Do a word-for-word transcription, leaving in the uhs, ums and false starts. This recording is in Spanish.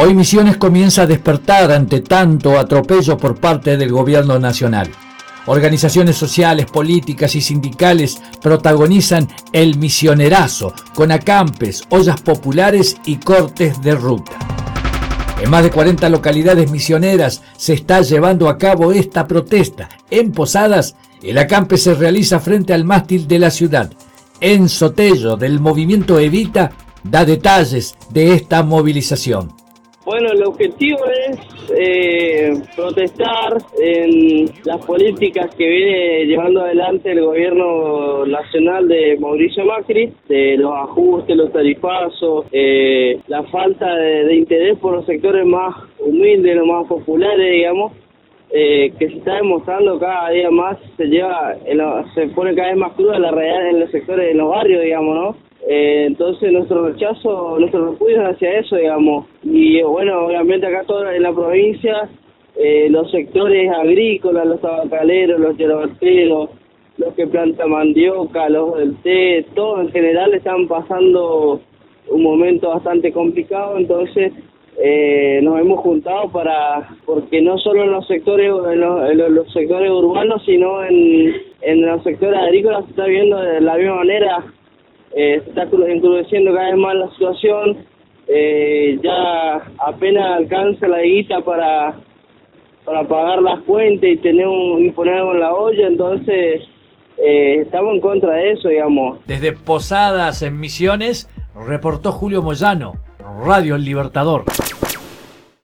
Hoy Misiones comienza a despertar ante tanto atropello por parte del gobierno nacional. Organizaciones sociales, políticas y sindicales protagonizan el misionerazo, con acampes, ollas populares y cortes de ruta. En más de cuarenta localidades misioneras se está llevando a cabo esta protesta. En Posadas, el acampe se realiza frente al mástil de la ciudad. Enzo Tello, del movimiento Evita, da detalles de esta movilización. Bueno, el objetivo es eh, protestar en las políticas que viene llevando adelante el gobierno nacional de Mauricio Macri, de los ajustes, los tarifazos, eh, la falta de, de interés por los sectores más humildes, los más populares, digamos, eh, que se está demostrando cada día más, se lleva, en lo, se pone cada vez más cruda la realidad en los sectores, en los barrios, digamos, ¿no? Eh, entonces nuestro rechazo, nuestro repudio hacia eso, digamos, y bueno, obviamente acá toda en la provincia, eh, los sectores agrícolas, los tabacaleros, los yerobarteros, los que plantan mandioca, los del té, todos en general están pasando un momento bastante complicado, entonces eh, nos hemos juntado para, porque no solo en los sectores, en los, en los sectores urbanos, sino en, en los sectores agrícolas se está viendo de la misma manera. Eh, se está encrudeciendo cada vez más la situación, eh, ya apenas alcanza la guita para para pagar las cuentas y tener un, y poner algo en la olla, entonces eh, estamos en contra de eso, digamos. Desde Posadas, en Misiones, reportó Julio Moyano, Radio El Libertador.